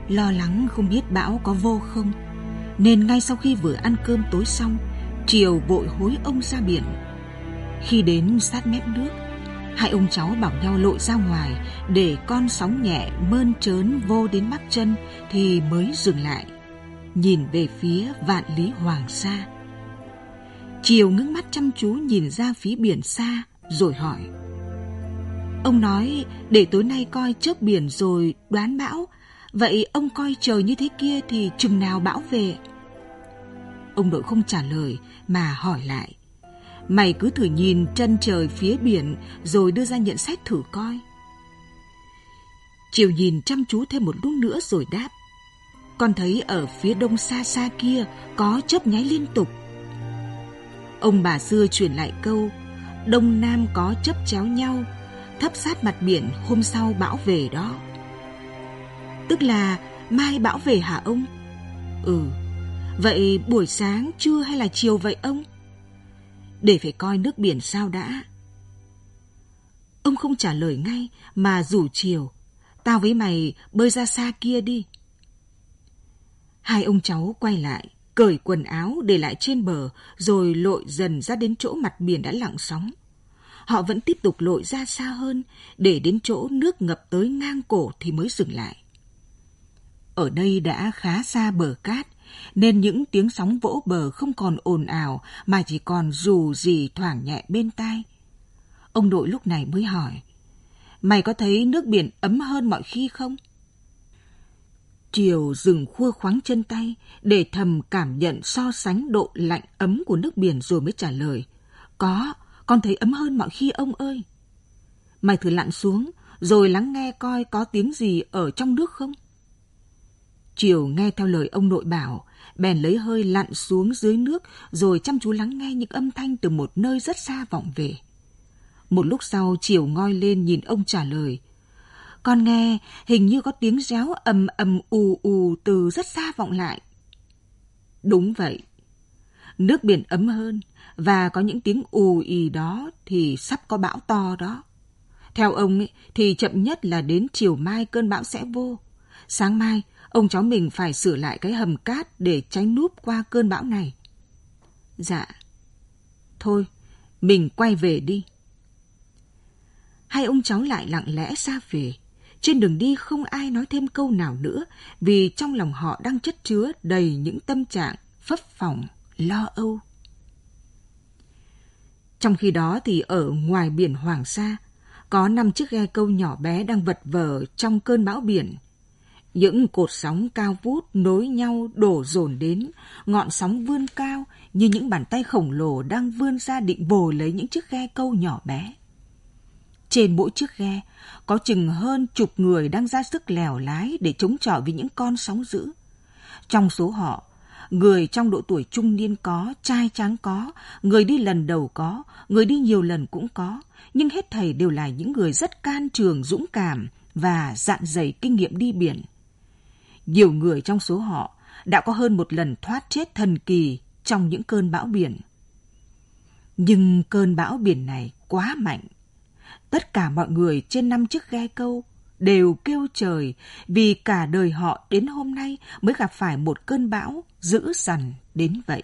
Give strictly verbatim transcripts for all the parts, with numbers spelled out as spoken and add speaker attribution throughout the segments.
Speaker 1: Lo lắng không biết bão có vô không, nên ngay sau khi vừa ăn cơm tối xong, Triều vội hối ông ra biển. Khi đến sát mép nước, hai ông cháu bảo nhau lội ra ngoài để con sóng nhẹ mơn trớn vô đến bắp chân thì mới dừng lại, nhìn về phía vạn lý Hoàng Sa. Triều ngước mắt chăm chú nhìn ra phía biển xa rồi hỏi: Ông nói để tối nay coi chớp biển rồi đoán bão, vậy ông coi trời như thế kia thì chừng nào bão về? Ông nội không trả lời mà hỏi lại: Mày cứ thử nhìn chân trời phía biển rồi đưa ra nhận xét thử coi. Triều nhìn chăm chú thêm một lúc nữa rồi đáp: Con thấy ở phía đông xa xa kia có chớp nháy liên tục. Ông bà xưa truyền lại câu: Đông Nam có chớp chéo nhau, thấp sát mặt biển hôm sau bão về đó. Tức là mai bão về hả ông? Ừ, vậy buổi sáng, trưa hay là chiều vậy ông? Để phải coi nước biển sao đã. Ông không trả lời ngay mà rủ Triều: Tao với mày bơi ra xa kia đi. Hai ông cháu quay lại, cởi quần áo để lại trên bờ rồi lội dần ra đến chỗ mặt biển đã lặng sóng. Họ vẫn tiếp tục lội ra xa hơn, để đến chỗ nước ngập tới ngang cổ thì mới dừng lại. Ở đây đã khá xa bờ cát, nên những tiếng sóng vỗ bờ không còn ồn ào mà chỉ còn rù rì thoảng nhẹ bên tai. Ông nội lúc này mới hỏi: Mày có thấy nước biển ấm hơn mọi khi không? Triều dừng khua khoáng chân tay để thầm cảm nhận so sánh độ lạnh ấm của nước biển rồi mới trả lời: Có, con thấy ấm hơn mọi khi ông ơi. Mày thử lặn xuống rồi lắng nghe coi có tiếng gì ở trong nước không? Triều nghe theo lời ông nội bảo, bèn lấy hơi lặn xuống dưới nước rồi chăm chú lắng nghe những âm thanh từ một nơi rất xa vọng về. Một lúc sau Triều ngoi lên nhìn ông trả lời: Con nghe hình như có tiếng réo ầm ầm ù ù từ rất xa vọng lại. Đúng vậy. Nước biển ấm hơn và có những tiếng ù ì đó thì sắp có bão to đó. Theo ông ấy, thì chậm nhất là đến chiều mai cơn bão sẽ vô. Sáng mai ông cháu mình phải sửa lại cái hầm cát để tránh núp qua cơn bão này. Dạ. Thôi, mình quay về đi. Hai ông cháu lại lặng lẽ ra về. Trên đường đi không ai nói thêm câu nào nữa, vì trong lòng họ đang chất chứa đầy những tâm trạng phấp phỏng, lo âu. Trong khi đó thì ở ngoài biển Hoàng Sa, có năm chiếc ghe câu nhỏ bé đang vật vờ trong cơn bão biển. Những cột sóng cao vút nối nhau đổ dồn đến, ngọn sóng vươn cao như những bàn tay khổng lồ đang vươn ra định vồ lấy những chiếc ghe câu nhỏ bé. Trên mỗi chiếc ghe có chừng hơn chục người đang ra sức lèo lái để chống chọi với những con sóng dữ. Trong số họ, người trong độ tuổi trung niên có, trai tráng có, người đi lần đầu có, người đi nhiều lần cũng có, nhưng hết thảy đều là những người rất can trường, dũng cảm và dạn dày kinh nghiệm đi biển. Nhiều người trong số họ đã có hơn một lần thoát chết thần kỳ trong những cơn bão biển. Nhưng cơn bão biển này quá mạnh. Tất cả mọi người trên năm chiếc ghe câu đều kêu trời vì cả đời họ đến hôm nay mới gặp phải một cơn bão dữ dằn đến vậy.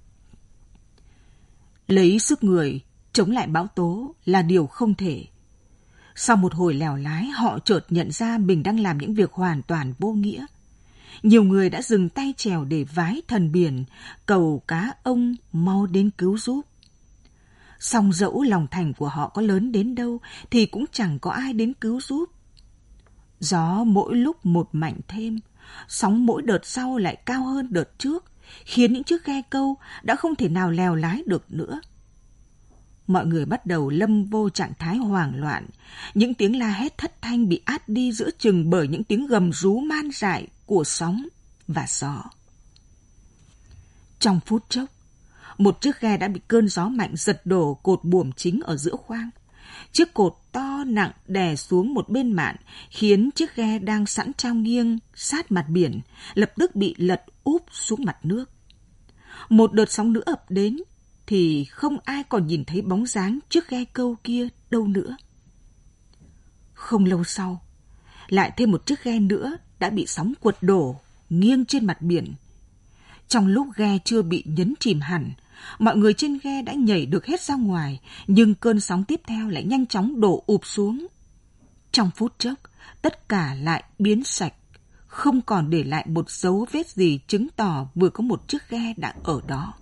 Speaker 1: Lấy sức người chống lại bão tố là điều không thể. Sau một hồi lèo lái, họ chợt nhận ra mình đang làm những việc hoàn toàn vô nghĩa. Nhiều người đã dừng tay chèo để vái thần biển, cầu cá ông mau đến cứu giúp. Song dẫu lòng thành của họ có lớn đến đâu thì cũng chẳng có ai đến cứu giúp. Gió mỗi lúc một mạnh thêm, sóng mỗi đợt sau lại cao hơn đợt trước, khiến những chiếc ghe câu đã không thể nào lèo lái được nữa. Mọi người bắt đầu lâm vô trạng thái hoảng loạn, những tiếng la hét thất thanh bị át đi giữa chừng bởi những tiếng gầm rú man dại của sóng và gió. Trong phút chốc, một chiếc ghe đã bị cơn gió mạnh giật đổ cột buồm chính ở giữa khoang. Chiếc cột to nặng đè xuống một bên mạn, khiến chiếc ghe đang sẵn trao nghiêng sát mặt biển, lập tức bị lật úp xuống mặt nước. Một đợt sóng nữa ập đến, thì không ai còn nhìn thấy bóng dáng chiếc ghe câu kia đâu nữa. Không lâu sau, lại thêm một chiếc ghe nữa đã bị sóng quật đổ, nghiêng trên mặt biển. Trong lúc ghe chưa bị nhấn chìm hẳn, mọi người trên ghe đã nhảy được hết ra ngoài, nhưng cơn sóng tiếp theo lại nhanh chóng đổ ụp xuống. Trong phút chốc, tất cả lại biến sạch, không còn để lại một dấu vết gì chứng tỏ vừa có một chiếc ghe đã ở đó.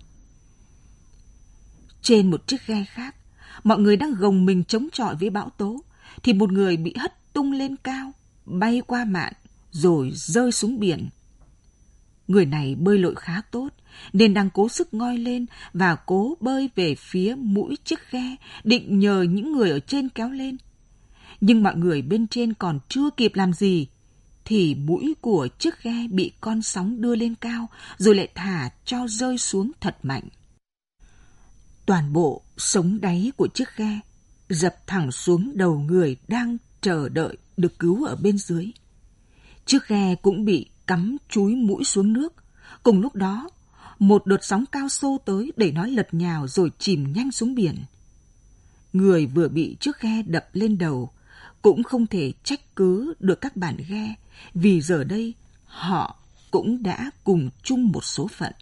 Speaker 1: Trên một chiếc ghe khác, mọi người đang gồng mình chống chọi với bão tố, thì một người bị hất tung lên cao, bay qua mạn, rồi rơi xuống biển. Người này bơi lội khá tốt, nên đang cố sức ngoi lên và cố bơi về phía mũi chiếc ghe, định nhờ những người ở trên kéo lên. Nhưng mọi người bên trên còn chưa kịp làm gì, thì mũi của chiếc ghe bị con sóng đưa lên cao, rồi lại thả cho rơi xuống thật mạnh. Toàn bộ sống đáy của chiếc ghe dập thẳng xuống đầu người đang chờ đợi được cứu ở bên dưới. Chiếc ghe cũng bị cắm chúi mũi xuống nước. Cùng lúc đó, một đợt sóng cao xô tới để nó lật nhào rồi chìm nhanh xuống biển. Người vừa bị chiếc ghe đập lên đầu cũng không thể trách cứ được các bản ghe, vì giờ đây họ cũng đã cùng chung một số phận.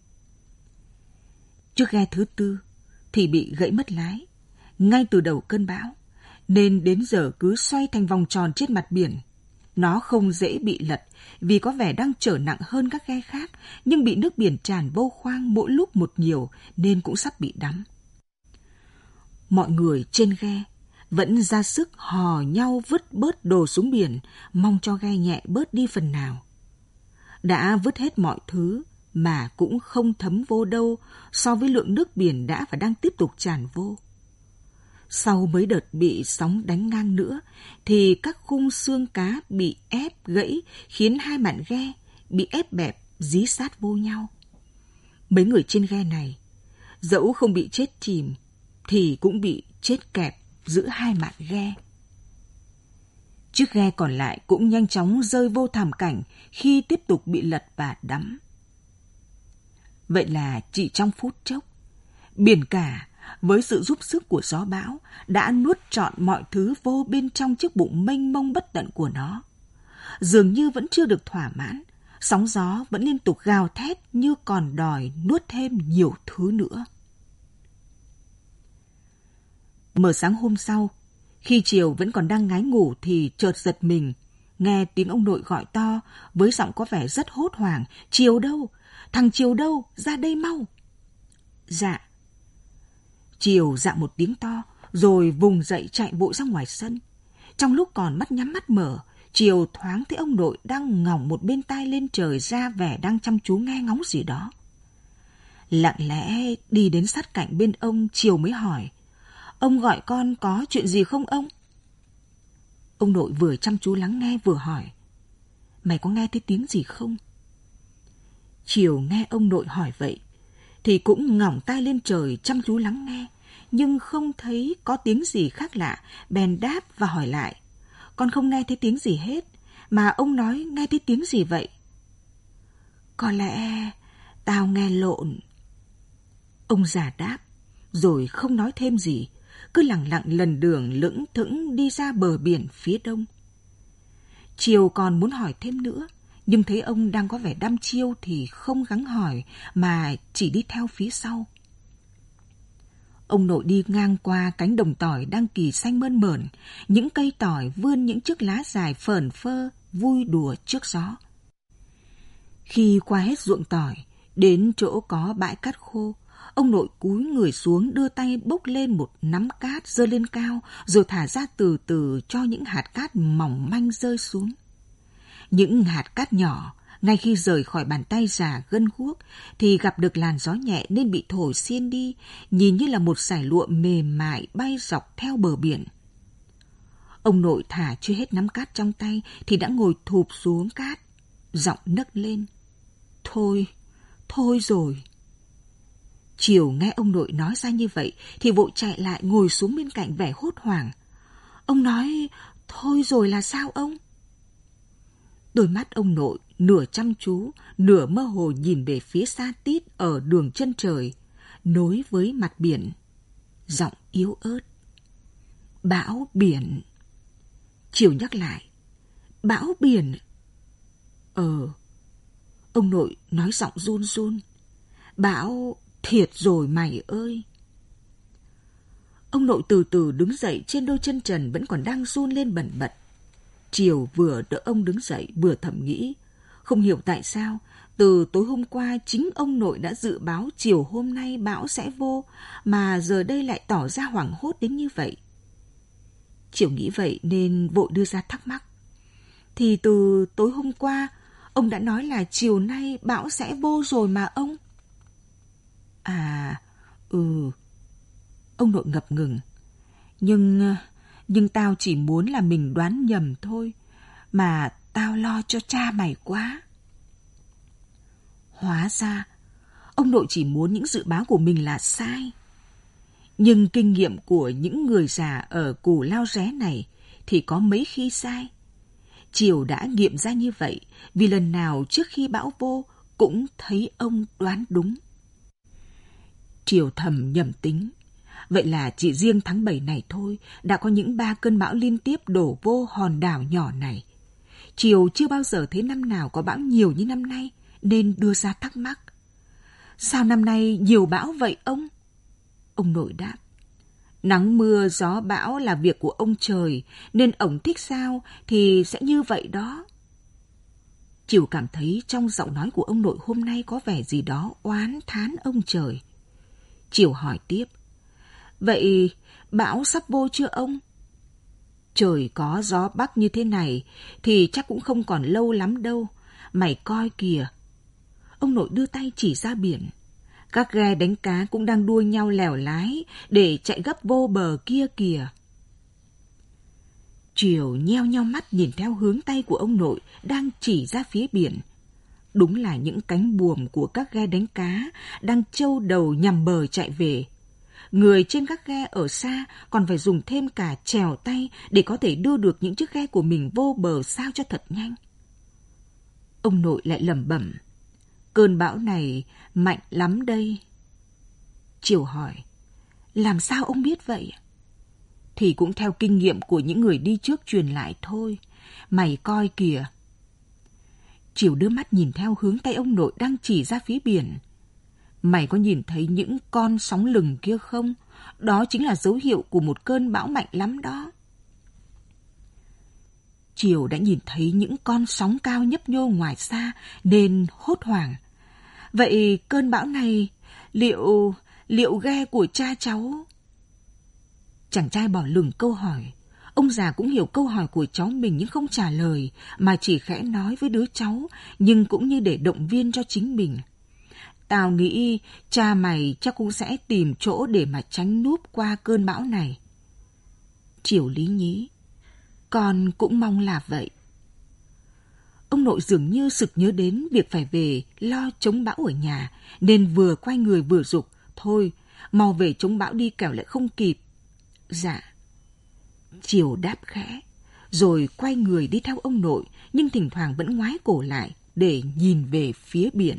Speaker 1: Chiếc ghe thứ tư thì bị gãy mất lái ngay từ đầu cơn bão, nên đến giờ cứ xoay thành vòng tròn trên mặt biển. Nó không dễ bị lật vì có vẻ đang chở nặng hơn các ghe khác, nhưng bị nước biển tràn vô khoang mỗi lúc một nhiều nên cũng sắp bị đắm. Mọi người trên ghe vẫn ra sức hò nhau vứt bớt đồ xuống biển, mong cho ghe nhẹ bớt đi phần nào. Đã vứt hết mọi thứ mà cũng không thấm vô đâu so với lượng nước biển đã và đang tiếp tục tràn vô. Sau mấy đợt bị sóng đánh ngang nữa, thì các khung xương cá bị ép gãy khiến hai mạn ghe bị ép bẹp dí sát vô nhau. Mấy người trên ghe này, dẫu không bị chết chìm, thì cũng bị chết kẹp giữa hai mạn ghe. Chiếc ghe còn lại cũng nhanh chóng rơi vô thảm cảnh khi tiếp tục bị lật và đắm. Vậy là chỉ trong phút chốc, biển cả với sự giúp sức của gió bão đã nuốt trọn mọi thứ vô bên trong chiếc bụng mênh mông bất tận của nó. Dường như vẫn chưa được thỏa mãn, sóng gió vẫn liên tục gào thét như còn đòi nuốt thêm nhiều thứ nữa. Mở sáng hôm sau, khi Triều vẫn còn đang ngái ngủ thì chợt giật mình, nghe tiếng ông nội gọi to với giọng có vẻ rất hốt hoảng: "Triều đâu? Thằng Triều đâu? Ra đây mau!" "Dạ." Triều dạ một tiếng to, rồi vùng dậy chạy vội ra ngoài sân. Trong lúc còn mắt nhắm mắt mở, Triều thoáng thấy ông nội đang ngỏng một bên tai lên trời, ra vẻ đang chăm chú nghe ngóng gì đó. Lặng lẽ đi đến sát cạnh bên ông, Triều mới hỏi: "Ông gọi con có chuyện gì không ông?" Ông nội vừa chăm chú lắng nghe vừa hỏi: "Mày có nghe thấy tiếng gì không?" Triều nghe ông nội hỏi vậy thì cũng ngỏng tai lên trời chăm chú lắng nghe, nhưng không thấy có tiếng gì khác lạ, bèn đáp và hỏi lại: "Con không nghe thấy tiếng gì hết, mà ông nói nghe thấy tiếng gì vậy?" "Có lẽ tao nghe lộn." Ông già đáp, rồi không nói thêm gì, cứ lặng lặng lần đường lững thững đi ra bờ biển phía đông. Triều còn muốn hỏi thêm nữa, nhưng thấy ông đang có vẻ đăm chiêu thì không gắng hỏi mà chỉ đi theo phía sau. Ông nội đi ngang qua cánh đồng tỏi đang kỳ xanh mơn mởn, những cây tỏi vươn những chiếc lá dài phởn phơ vui đùa trước gió. Khi qua hết ruộng tỏi, đến chỗ có bãi cát khô, ông nội cúi người xuống đưa tay bốc lên một nắm cát giơ lên cao, rồi thả ra từ từ cho những hạt cát mỏng manh rơi xuống. Những hạt cát nhỏ, ngay khi rời khỏi bàn tay già gân guốc, thì gặp được làn gió nhẹ nên bị thổi xiên đi, nhìn như là một dải lụa mềm mại bay dọc theo bờ biển. Ông nội thả chưa hết nắm cát trong tay thì đã ngồi thụp xuống cát, giọng nấc lên: "Thôi, thôi rồi." Triều nghe ông nội nói ra như vậy thì vội chạy lại ngồi xuống bên cạnh vẻ hốt hoảng. "Ông nói thôi rồi là sao ông?" Đôi mắt ông nội nửa chăm chú, nửa mơ hồ nhìn về phía xa tít ở đường chân trời, nối với mặt biển. Giọng yếu ớt: "Bão biển." Triều nhắc lại: "Bão biển." Ờ, ông nội nói giọng run run. Bão thiệt rồi mày ơi. Ông nội từ từ đứng dậy trên đôi chân trần vẫn còn đang run lên bần bật. Triều vừa đỡ ông đứng dậy vừa thầm nghĩ. Không hiểu tại sao, từ tối hôm qua chính ông nội đã dự báo chiều hôm nay bão sẽ vô, mà giờ đây lại tỏ ra hoảng hốt đến như vậy. Triều nghĩ vậy nên vội đưa ra thắc mắc. Thì từ tối hôm qua, ông đã nói là chiều nay bão sẽ vô rồi mà ông. À, ừ. Ông nội ngập ngừng. Nhưng, nhưng tao chỉ muốn là mình đoán nhầm thôi. Mà tao lo cho cha mày quá. Hóa ra, ông nội chỉ muốn những dự báo của mình là sai. Nhưng kinh nghiệm của những người già ở Cù Lao Ré này thì có mấy khi sai. Triều đã nghiệm ra như vậy vì lần nào trước khi bão vô cũng thấy ông đoán đúng. Triều thầm nhầm tính. Vậy là chỉ riêng tháng bảy này thôi đã có những ba cơn bão liên tiếp đổ vô hòn đảo nhỏ này. Triều chưa bao giờ thấy năm nào có bão nhiều như năm nay nên đưa ra thắc mắc. Sao năm nay nhiều bão vậy ông? Ông nội đáp. Nắng mưa gió bão là việc của ông trời nên ổng thích sao thì sẽ như vậy đó. Triều cảm thấy trong giọng nói của ông nội hôm nay có vẻ gì đó oán thán ông trời. Triều hỏi tiếp. Vậy bão sắp vô chưa ông? Trời có gió bắc như thế này thì chắc cũng không còn lâu lắm đâu. Mày coi kìa. Ông nội đưa tay chỉ ra biển. Các ghe đánh cá cũng đang đua nhau lèo lái để chạy gấp vô bờ kia kìa. Triều nheo nheo mắt nhìn theo hướng tay của ông nội đang chỉ ra phía biển. Đúng là những cánh buồm của các ghe đánh cá đang trâu đầu nhằm bờ chạy về. Người trên các ghe ở xa còn phải dùng thêm cả chèo tay để có thể đưa được những chiếc ghe của mình vô bờ sao cho thật nhanh. Ông nội lại lẩm bẩm. Cơn bão này mạnh lắm đây. Triều hỏi. Làm sao ông biết vậy? Thì cũng theo kinh nghiệm của những người đi trước truyền lại thôi. Mày coi kìa. Triều đưa mắt nhìn theo hướng tay ông nội đang chỉ ra phía biển. Mày có nhìn thấy những con sóng lừng kia không? Đó chính là dấu hiệu của một cơn bão mạnh lắm đó. Triều đã nhìn thấy những con sóng cao nhấp nhô ngoài xa nên hốt hoảng. Vậy cơn bão này liệu liệu ghe của cha cháu? Chàng trai bỏ lửng câu hỏi. Ông già cũng hiểu câu hỏi của cháu mình nhưng không trả lời mà chỉ khẽ nói với đứa cháu nhưng cũng như để động viên cho chính mình. Tao nghĩ cha mày chắc cũng sẽ tìm chỗ để mà tránh núp qua cơn bão này. Triều lý nhí. Con cũng mong là vậy. Ông nội dường như sực nhớ đến việc phải về lo chống bão ở nhà, nên vừa quay người vừa giục. Thôi, mau về chống bão đi kẻo lại không kịp. Dạ. Triều đáp khẽ, rồi quay người đi theo ông nội, nhưng thỉnh thoảng vẫn ngoái cổ lại để nhìn về phía biển.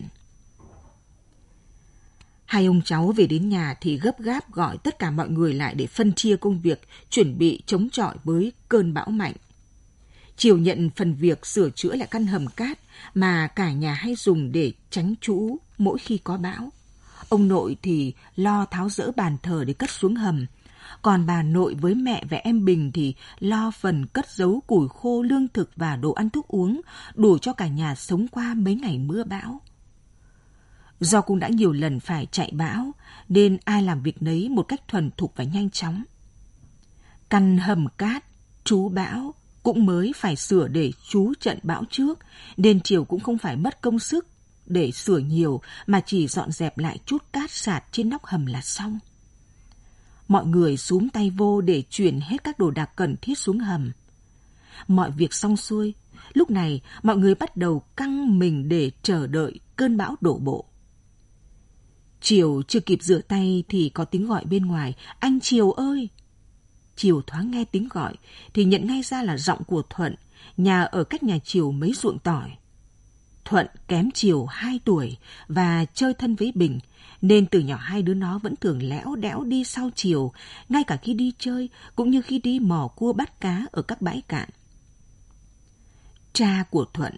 Speaker 1: Hai ông cháu về đến nhà thì gấp gáp gọi tất cả mọi người lại để phân chia công việc, chuẩn bị chống chọi với cơn bão mạnh. Triều nhận phần việc sửa chữa lại căn hầm cát mà cả nhà hay dùng để tránh trú mỗi khi có bão. Ông nội thì lo tháo dỡ bàn thờ để cất xuống hầm. Còn bà nội với mẹ và em Bình thì lo phần cất giấu củi khô, lương thực và đồ ăn thuốc uống, đủ cho cả nhà sống qua mấy ngày mưa bão. Do cũng đã nhiều lần phải chạy bão, nên ai làm việc nấy một cách thuần thục và nhanh chóng. Căn hầm cát, trú bão cũng mới phải sửa để trú trận bão trước, nên Triều cũng không phải mất công sức để sửa nhiều mà chỉ dọn dẹp lại chút cát sạt trên nóc hầm là xong. Mọi người xúm tay vô để chuyển hết các đồ đạc cần thiết xuống hầm. Mọi việc xong xuôi, lúc này mọi người bắt đầu căng mình để chờ đợi cơn bão đổ bộ. Triều chưa kịp rửa tay thì có tiếng gọi bên ngoài. Anh Triều ơi! Triều thoáng nghe tiếng gọi thì nhận ngay ra là giọng của Thuận, nhà ở cách nhà Triều mấy ruộng tỏi. Thuận kém Triều hai tuổi và chơi thân với Bình, nên từ nhỏ hai đứa nó vẫn thường lẽo đẽo đi sau Triều, ngay cả khi đi chơi cũng như khi đi mò cua bắt cá ở các bãi cạn. Cha của Thuận,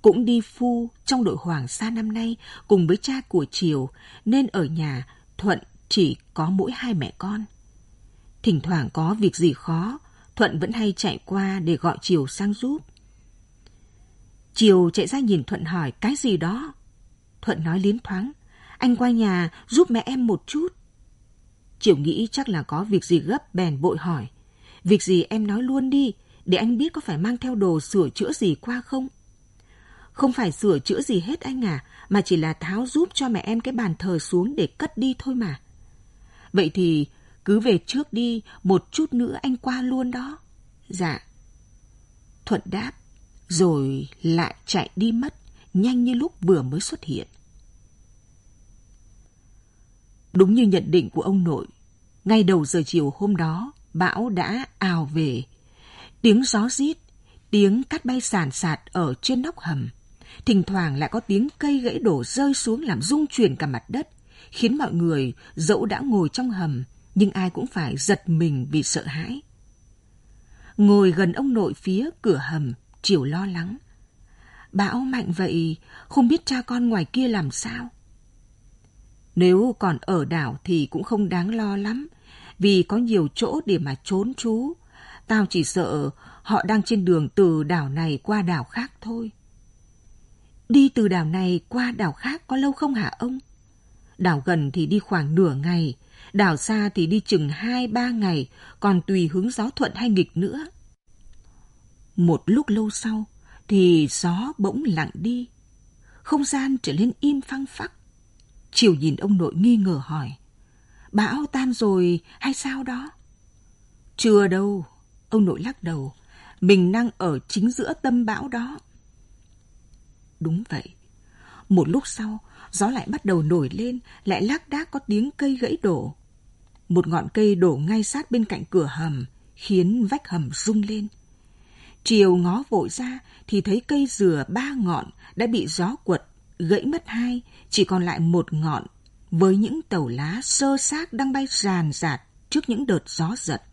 Speaker 1: cũng đi phu trong đội Hoàng Sa năm nay cùng với cha của Triều, nên ở nhà Thuận chỉ có mỗi hai mẹ con. Thỉnh thoảng có việc gì khó, Thuận vẫn hay chạy qua để gọi Triều sang giúp. Triều chạy ra nhìn Thuận hỏi cái gì đó. Thuận nói liến thoáng, anh qua nhà giúp mẹ em một chút. Triều nghĩ chắc là có việc gì gấp bèn vội hỏi, việc gì em nói luôn đi, để anh biết có phải mang theo đồ sửa chữa gì qua không. Không phải sửa chữa gì hết anh à, mà chỉ là tháo giúp cho mẹ em cái bàn thờ xuống để cất đi thôi mà. Vậy thì cứ về trước đi, một chút nữa anh qua luôn đó. Dạ. Thuận đáp, rồi lại chạy đi mất, nhanh như lúc vừa mới xuất hiện. Đúng như nhận định của ông nội, ngay đầu giờ chiều hôm đó, bão đã ào về. Tiếng gió rít, tiếng cát bay sàn sạt ở trên nóc hầm. Thỉnh thoảng lại có tiếng cây gãy đổ rơi xuống làm rung chuyển cả mặt đất, khiến mọi người dẫu đã ngồi trong hầm, nhưng ai cũng phải giật mình vì sợ hãi. Ngồi gần ông nội phía cửa hầm, Triều lo lắng. Bão mạnh vậy, không biết cha con ngoài kia làm sao. Nếu còn ở đảo thì cũng không đáng lo lắm, vì có nhiều chỗ để mà trốn trú. Tao chỉ sợ họ đang trên đường từ đảo này qua đảo khác thôi. Đi từ đảo này qua đảo khác có lâu không hả ông? Đảo gần thì đi khoảng nửa ngày, đảo xa thì đi chừng hai ba ngày, còn tùy hướng gió thuận hay nghịch nữa. Một lúc lâu sau thì gió bỗng lặng đi, không gian trở nên im phăng phắc. Triều nhìn ông nội nghi ngờ hỏi, bão tan rồi hay sao đó? Chưa đâu, ông nội lắc đầu, mình đang ở chính giữa tâm bão đó. Đúng vậy. Một lúc sau, gió lại bắt đầu nổi lên, lại lác đác có tiếng cây gãy đổ. Một ngọn cây đổ ngay sát bên cạnh cửa hầm, khiến vách hầm rung lên. Triều ngó vội ra thì thấy cây dừa ba ngọn đã bị gió quật, gãy mất hai, chỉ còn lại một ngọn, với những tàu lá xơ xác đang bay ràn rạt trước những đợt gió giật.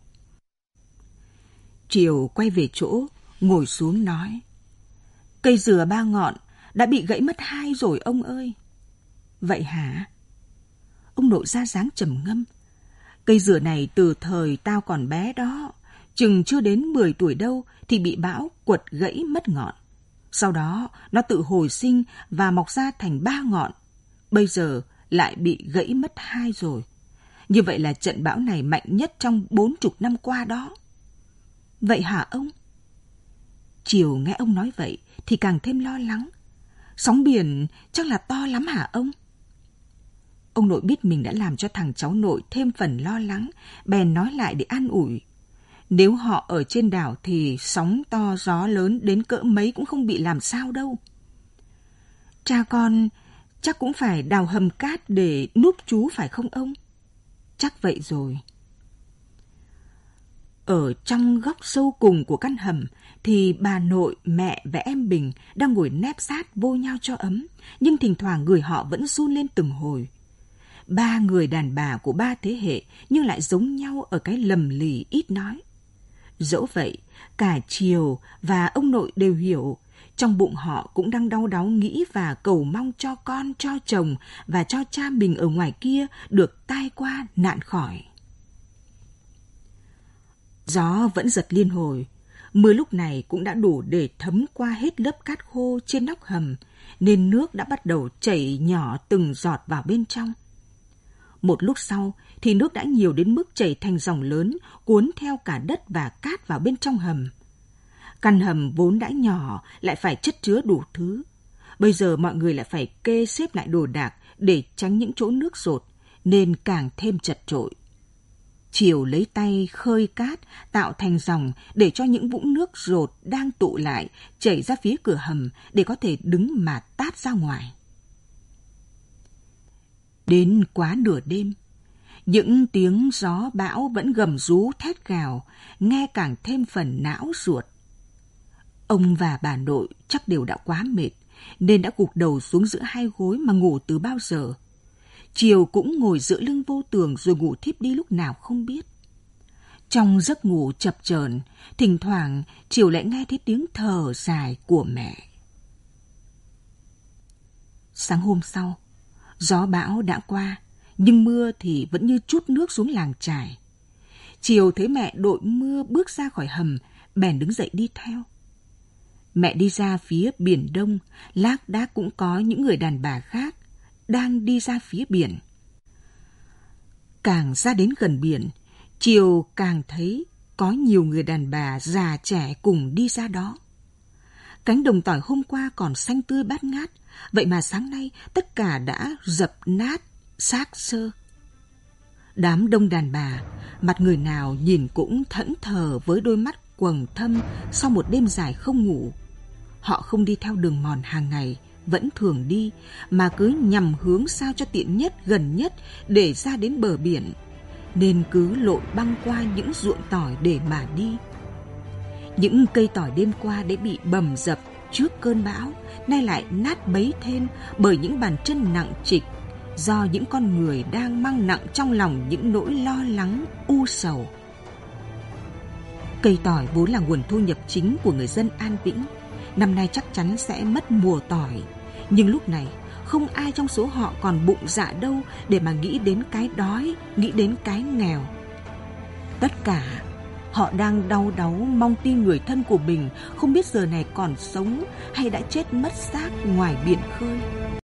Speaker 1: Triều quay về chỗ, ngồi xuống nói, cây dừa ba ngọn đã bị gãy mất hai rồi ông ơi. Vậy hả? Ông nội ra dáng trầm ngâm. Cây dừa này từ thời tao còn bé đó, chừng chưa đến mười tuổi đâu thì bị bão quật gãy mất ngọn. Sau đó nó tự hồi sinh và mọc ra thành ba ngọn. Bây giờ lại bị gãy mất hai rồi. Như vậy là trận bão này mạnh nhất trong bốn chục năm qua đó. Vậy hả ông? Triều nghe ông nói vậy thì càng thêm lo lắng. Sóng biển chắc là to lắm hả ông? Ông nội biết mình đã làm cho thằng cháu nội thêm phần lo lắng, bèn nói lại để an ủi. Nếu họ ở trên đảo thì sóng to gió lớn đến cỡ mấy cũng không bị làm sao đâu. Cha con chắc cũng phải đào hầm cát để núp trú phải không ông? Chắc vậy rồi. Ở trong góc sâu cùng của căn hầm thì bà nội, mẹ và em Bình đang ngồi nép sát vô nhau cho ấm, nhưng thỉnh thoảng người họ vẫn run lên từng hồi. Ba người đàn bà của ba thế hệ nhưng lại giống nhau ở cái lầm lì ít nói. Dẫu vậy, cả Triều và ông nội đều hiểu, trong bụng họ cũng đang đau đáu nghĩ và cầu mong cho con, cho chồng và cho cha mình ở ngoài kia được tai qua nạn khỏi. Gió vẫn giật liên hồi, mưa lúc này cũng đã đủ để thấm qua hết lớp cát khô trên nóc hầm, nên nước đã bắt đầu chảy nhỏ từng giọt vào bên trong. Một lúc sau thì nước đã nhiều đến mức chảy thành dòng lớn, cuốn theo cả đất và cát vào bên trong hầm. Căn hầm vốn đã nhỏ lại phải chất chứa đủ thứ. Bây giờ mọi người lại phải kê xếp lại đồ đạc để tránh những chỗ nước dột, nên càng thêm chật chội. Triều lấy tay khơi cát tạo thành dòng để cho những vũng nước dột đang tụ lại chảy ra phía cửa hầm để có thể đứng mà tát ra ngoài. Đến quá nửa đêm, những tiếng gió bão vẫn gầm rú thét gào, nghe càng thêm phần não ruột. Ông và bà nội chắc đều đã quá mệt, nên đã gục đầu xuống giữa hai gối mà ngủ từ bao giờ. Triều cũng ngồi dựa lưng vô tường rồi ngủ thiếp đi lúc nào không biết. Trong giấc ngủ chập chờn, thỉnh thoảng Triều lại nghe thấy tiếng thở dài của mẹ. Sáng hôm sau, gió bão đã qua, nhưng mưa thì vẫn như trút nước xuống làng chài. Chiều thấy mẹ đội mưa bước ra khỏi hầm, bèn đứng dậy đi theo. Mẹ đi ra phía biển đông, lác đác cũng có những người đàn bà khác đang đi ra phía biển. Càng ra đến gần biển, Chiều càng thấy có nhiều người đàn bà già trẻ cùng đi ra đó. Cánh đồng tỏi hôm qua còn xanh tươi bát ngát, vậy mà sáng nay tất cả đã dập nát, xác xơ. Đám đông đàn bà, mặt người nào nhìn cũng thẫn thờ với đôi mắt quầng thâm sau một đêm dài không ngủ. Họ không đi theo đường mòn hàng ngày, vẫn thường đi, mà cứ nhằm hướng sao cho tiện nhất, gần nhất để ra đến bờ biển, nên cứ lội băng qua những ruộng tỏi để mà đi. Những cây tỏi đêm qua đã bị bầm dập trước cơn bão, nay lại nát bấy thêm bởi những bàn chân nặng trịch, do những con người đang mang nặng trong lòng những nỗi lo lắng, u sầu. Cây tỏi vốn là nguồn thu nhập chính của người dân An Vĩnh, năm nay chắc chắn sẽ mất mùa tỏi, nhưng lúc này không ai trong số họ còn bụng dạ đâu để mà nghĩ đến cái đói, nghĩ đến cái nghèo. Tất cả họ đang đau đáu mong tin người thân của mình không biết giờ này còn sống hay đã chết mất xác ngoài biển khơi.